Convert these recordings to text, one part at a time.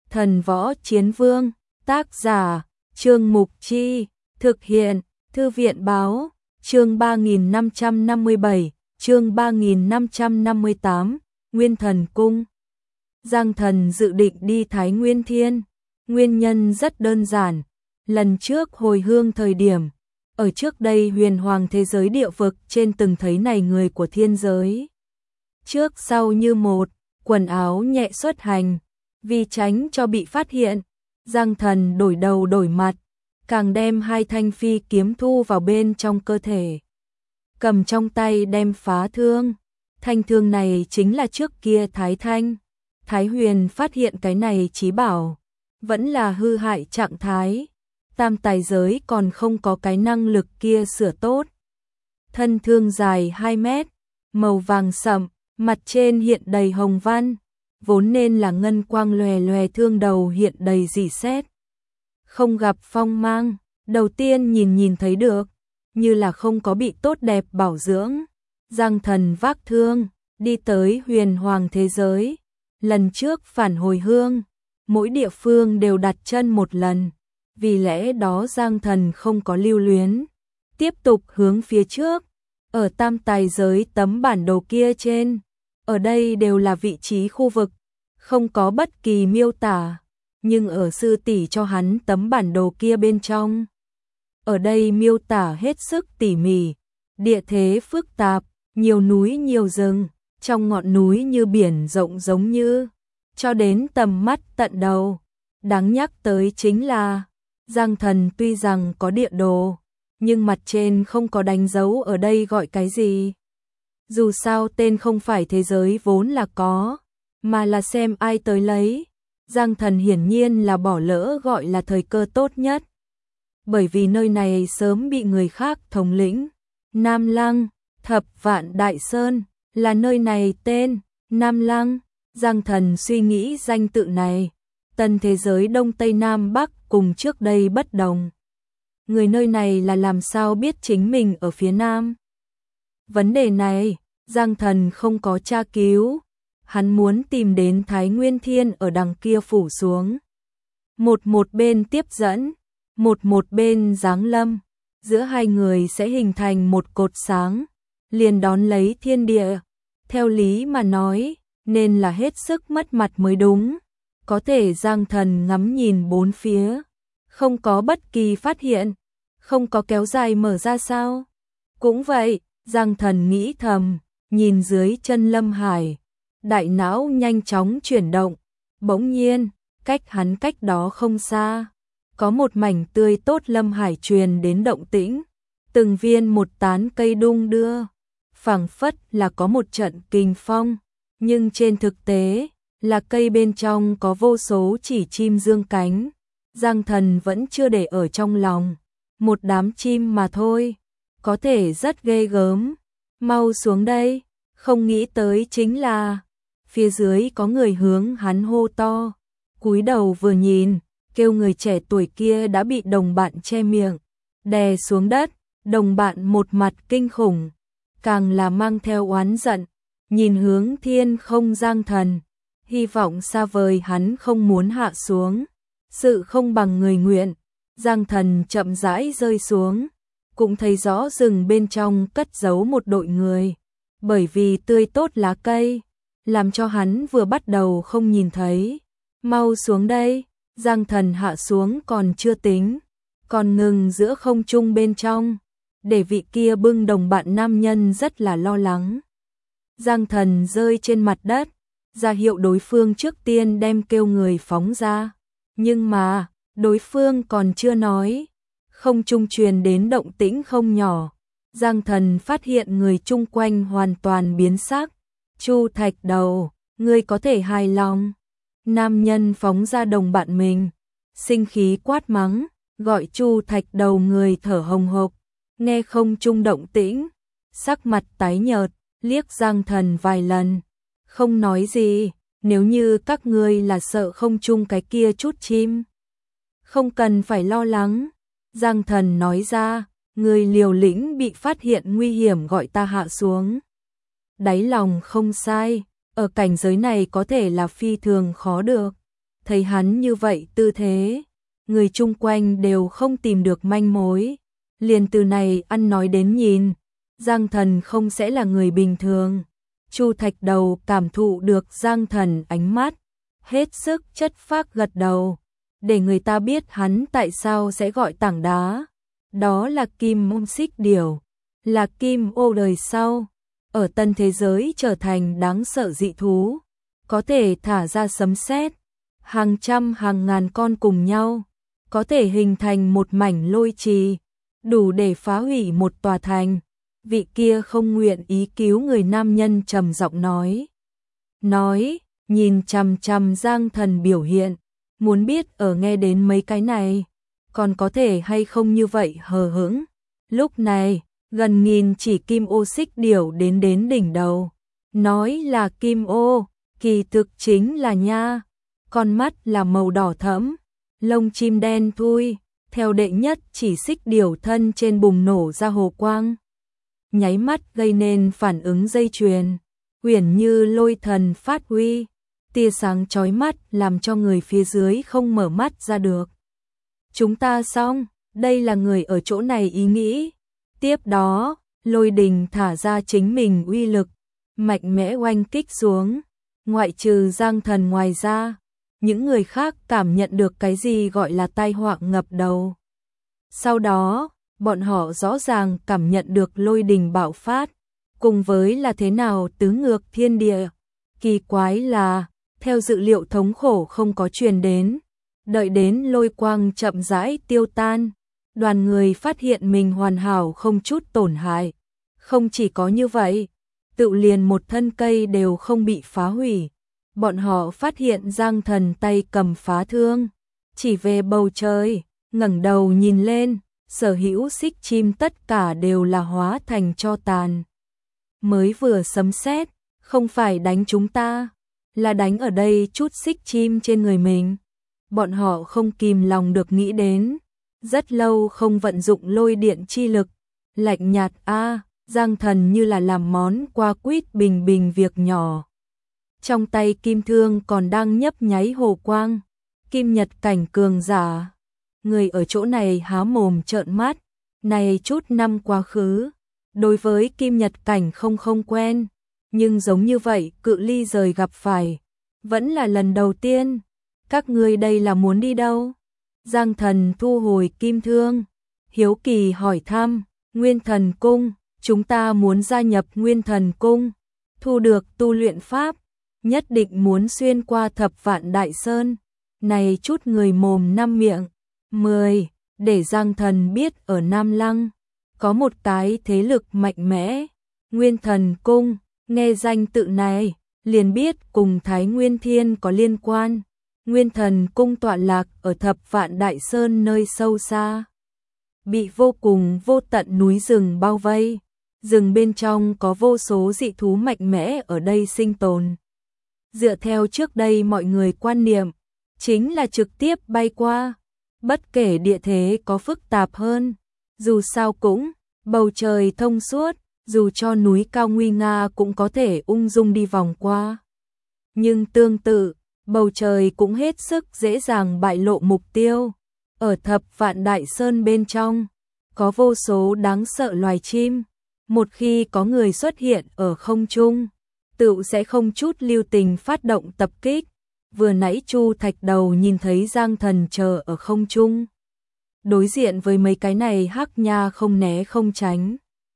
Thần võ chiến vương, tác giả, Trương Mục Chi, thực hiện, Thư viện báo, chương 3557, chương 3558, Nguyên Thần Cung. Giang Thần dự định đi Thái Nguyên Thiên, nguyên nhân rất đơn giản, lần trước hồi hương thời điểm, ở trước đây huyền hoàng thế giới địa vực trên từng thấy này người của thiên giới. Trước sau như một, quần áo nhẹ xuất hành, vì tránh cho bị phát hiện, Giang Thần đổi đầu đổi mặt, càng đem hai thanh phi kiếm thu vào bên trong cơ thể. Cầm trong tay đem phá thương, thanh thương này chính là trước kia Thái Huyền phát hiện cái này chí bảo, vẫn là hư hại trạng thái, tam tài giới còn không có cái năng lực kia sửa tốt. Thân thương dài 2 mét, màu vàng sậm, mặt trên hiện đầy hồng văn, vốn nên là ngân quang lòe lòe thương đầu hiện đầy rỉ sét. Không gặp phong mang, đầu tiên nhìn thấy được, như là không có bị tốt đẹp bảo dưỡng. Giang Thần vác thương, đi tới huyền hoàng thế giới. Lần trước phản hồi hương, mỗi địa phương đều đặt chân một lần, vì lẽ đó Giang Thần không có lưu luyến. Tiếp tục hướng phía trước, ở tam tài giới tấm bản đồ kia trên, ở đây đều là vị trí khu vực, không có bất kỳ miêu tả, nhưng ở sư tỷ cho hắn tấm bản đồ kia bên trong. Ở đây miêu tả hết sức tỉ mỉ, địa thế phức tạp, nhiều núi nhiều rừng, trong ngọn núi như biển rộng giống như, cho đến tầm mắt tận đầu. Đáng nhắc tới chính là, Giang Thần tuy rằng có địa đồ, nhưng mặt trên không có đánh dấu ở đây gọi cái gì. Dù sao tên không phải thế giới vốn là có, mà là xem ai tới lấy. Giang Thần hiển nhiên là bỏ lỡ gọi là thời cơ tốt nhất. Bởi vì nơi này sớm bị người khác thống lĩnh. Nam Lăng, Thập Vạn Đại Sơn, là nơi này tên, Nam Lăng. Giang Thần suy nghĩ danh tự này, tân thế giới Đông Tây Nam Bắc cùng trước đây bất đồng. Người nơi này là làm sao biết chính mình ở phía Nam? Vấn đề này, Giang Thần không có tra cứu. Hắn muốn tìm đến Thái Nguyên Thiên ở đằng kia phủ xuống. Một bên tiếp dẫn, một bên giáng lâm. Giữa hai người sẽ hình thành một cột sáng, liền đón lấy thiên địa. Theo lý mà nói, nên là hết sức mất mặt mới đúng. Có thể Giang Thần ngắm nhìn bốn phía, không có bất kỳ phát hiện, không có kéo dài mở ra sao. Cũng vậy, Giang Thần nghĩ thầm, nhìn dưới chân Lâm Hải, đại não nhanh chóng chuyển động. Bỗng nhiên, cách hắn cách đó không xa, có một mảnh tươi tốt Lâm Hải truyền đến động tĩnh, từng viên một tán cây đung đưa, phảng phất là có một trận kình phong, nhưng trên thực tế là cây bên trong có vô số chỉ chim dương cánh. Giang Thần vẫn chưa để ở trong lòng, một đám chim mà thôi, có thể rất ghê gớm. Mau xuống đây. Không nghĩ tới chính là phía dưới có người hướng hắn hô to, cúi đầu vừa nhìn, kêu người trẻ tuổi kia đã bị đồng bạn che miệng, đè xuống đất. Đồng bạn một mặt kinh khủng, càng là mang theo oán giận, nhìn hướng thiên không Giang Thần, hy vọng xa vời hắn không muốn hạ xuống. Sự không bằng người nguyện, Giang Thần chậm rãi rơi xuống, cũng thấy rõ rừng bên trong cất giấu một đội người. Bởi vì tươi tốt lá cây, làm cho hắn vừa bắt đầu không nhìn thấy. Mau xuống đây. Giang Thần hạ xuống còn chưa tính, còn ngừng giữa không trung bên trong, để vị kia bưng đồng bạn nam nhân rất là lo lắng. Giang Thần rơi trên mặt đất, ra hiệu đối phương trước tiên đem kêu người phóng ra. Nhưng mà, đối phương còn chưa nói, không trung truyền đến động tĩnh không nhỏ. Giang Thần phát hiện người chung quanh hoàn toàn biến sắc. Chu Thạch Đầu, ngươi có thể hài lòng. Nam nhân phóng ra đồng bạn mình, sinh khí quát mắng, gọi Chu Thạch Đầu người thở hồng hộc, nghe không trung động tĩnh, sắc mặt tái nhợt, liếc Giang Thần vài lần, không nói gì. Nếu như các ngươi là sợ không trung cái kia chút chim, không cần phải lo lắng. Giang Thần nói ra, người liều lĩnh bị phát hiện nguy hiểm gọi ta hạ xuống. Đáy lòng không sai, ở cảnh giới này có thể là phi thường khó được. Thấy hắn như vậy tư thế, người chung quanh đều không tìm được manh mối. Liền từ này ăn nói đến nhìn, Giang Thần không sẽ là người bình thường. Chu Thạch Đầu cảm thụ được Giang Thần ánh mắt, hết sức chất phác gật đầu, để người ta biết hắn tại sao sẽ gọi tảng đá. Đó là kim mông xích điểu, là kim ô đời sau, ở tân thế giới trở thành đáng sợ dị thú, có thể thả ra sấm sét, hàng trăm hàng ngàn con cùng nhau, có thể hình thành một mảnh lôi trì, đủ để phá hủy một tòa thành. Vị kia không nguyện ý cứu người nam nhân trầm giọng nói, nhìn chằm chằm Giang Thần biểu hiện, muốn biết ở nghe đến mấy cái này, còn có thể hay không như vậy hờ hững. Lúc này, gần nghìn chỉ kim ô xích điểu đến đỉnh đầu, nói là kim ô, kỳ thực chính là nha, con mắt là màu đỏ thẫm, lông chim đen thui, theo đệ nhất chỉ xích điểu thân trên bùng nổ ra hồ quang, nháy mắt gây nên phản ứng dây chuyền, uyển như lôi thần phát huy, tia sáng chói mắt làm cho người phía dưới không mở mắt ra được. Chúng ta xong, đây là người ở chỗ này ý nghĩ. Tiếp đó, lôi đình thả ra chính mình uy lực, mạnh mẽ oanh kích xuống, ngoại trừ Giang Thần ngoài ra, những người khác cảm nhận được cái gì gọi là tai họa ngập đầu. Sau đó, bọn họ rõ ràng cảm nhận được lôi đình bạo phát, cùng với là thế nào tứ ngược thiên địa. Kỳ quái là, theo dự liệu thống khổ không có truyền đến, đợi đến lôi quang chậm rãi tiêu tan, đoàn người phát hiện mình hoàn hảo không chút tổn hại. Không chỉ có như vậy, tự liền một thân cây đều không bị phá hủy. Bọn họ phát hiện Giang Thần tay cầm phá thương, chỉ về bầu trời, ngẩng đầu nhìn lên, sở hữu xích chim tất cả đều là hóa thành tro tàn. Mới vừa sấm sét, không phải đánh chúng ta, là đánh ở đây chút xích chim trên người mình. Bọn họ không kìm lòng được nghĩ đến, rất lâu không vận dụng lôi điện chi lực, lạnh nhạt Giang Thần như là làm món qua quýt bình bình việc nhỏ. Trong tay kim thương còn đang nhấp nháy hồ quang, kim nhật cảnh cường giả. Người ở chỗ này há mồm trợn mắt, này chút năm quá khứ, đối với kim nhật cảnh không quen, nhưng giống như vậy cự ly rời gặp phải, vẫn là lần đầu tiên. Các ngươi đây là muốn đi đâu? Giang Thần thu hồi kim thương, hiếu kỳ hỏi thăm. Nguyên Thần Cung, chúng ta muốn gia nhập Nguyên Thần Cung, thu được tu luyện pháp, nhất định muốn xuyên qua Thập Vạn Đại Sơn. Này chút người mồm năm miệng, 10, để Giang Thần biết ở Nam Lăng có một cái thế lực mạnh mẽ, Nguyên Thần Cung, nghe danh tự này, liền biết cùng Thái Nguyên Thiên có liên quan. Nguyên Thần Cung tọa lạc ở Thập Vạn Đại Sơn nơi sâu xa, bị vô cùng vô tận núi rừng bao vây, rừng bên trong có vô số dị thú mạnh mẽ ở đây sinh tồn. Dựa theo trước đây mọi người quan niệm, chính là trực tiếp bay qua, bất kể địa thế có phức tạp hơn, dù sao cũng bầu trời thông suốt, dù cho núi cao nguy nga cũng có thể ung dung đi vòng qua. Nhưng tương tự, bầu trời cũng hết sức dễ dàng bại lộ mục tiêu. Ở Thập Vạn Đại Sơn bên trong, có vô số đáng sợ loài chim, một khi có người xuất hiện ở không trung, tựu sẽ không chút lưu tình phát động tập kích. Vừa nãy Chu Thạch Đầu nhìn thấy Giang Thần chờ ở không trung, đối diện với mấy cái này hắc nha không né không tránh,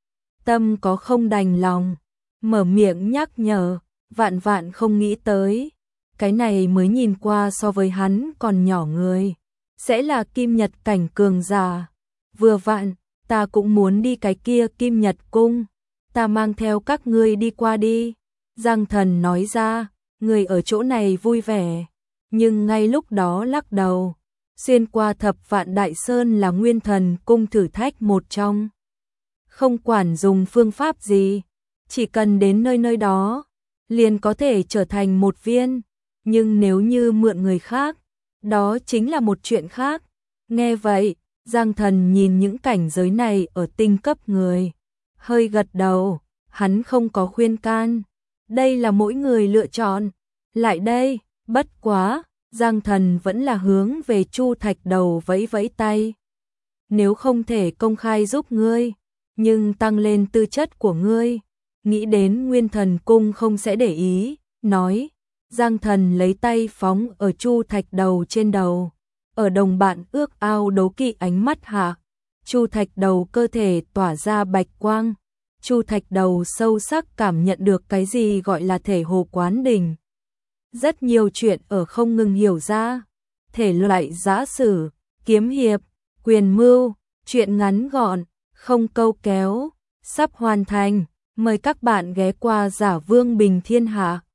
tâm có không đành lòng, mở miệng nhắc nhở, vạn vạn không nghĩ tới, cái này mới nhìn qua so với hắn còn nhỏ người, sẽ là kim nhật cảnh cường giả. Vừa vặn, ta cũng muốn đi cái kia Kim Nhật Cung, ta mang theo các ngươi đi qua đi. Giang Thần nói ra, người ở chỗ này vui vẻ, nhưng ngay lúc đó lắc đầu. Xuyên qua Thập Vạn Đại Sơn là Nguyên Thần Cung thử thách một trong. Không quản dùng phương pháp gì, chỉ cần đến nơi đó, liền có thể trở thành một viên. Nhưng nếu như mượn người khác, đó chính là một chuyện khác. Nghe vậy, Giang Thần nhìn những cảnh giới này ở tinh cấp người, hơi gật đầu, hắn không có khuyên can. Đây là mỗi người lựa chọn. Lại đây, bất quá, Giang Thần vẫn là hướng về Chu Thạch Đầu vẫy vẫy tay. Nếu không thể công khai giúp ngươi, nhưng tăng lên tư chất của ngươi, nghĩ đến Nguyên Thần Cung không sẽ để ý, nói. Giang Thần lấy tay phóng ở Chu Thạch Đầu trên đầu, ở đồng bạn ước ao đố kỵ ánh mắt hạ, Chu Thạch Đầu cơ thể tỏa ra bạch quang, Chu Thạch Đầu sâu sắc cảm nhận được cái gì gọi là thể hồ quán đỉnh. Rất nhiều chuyện ở không ngừng hiểu ra, thể loại giã sử, kiếm hiệp, quyền mưu, chuyện ngắn gọn, không câu kéo, sắp hoàn thành, mời các bạn ghé qua Giả Vương Bình Thiên Hạ.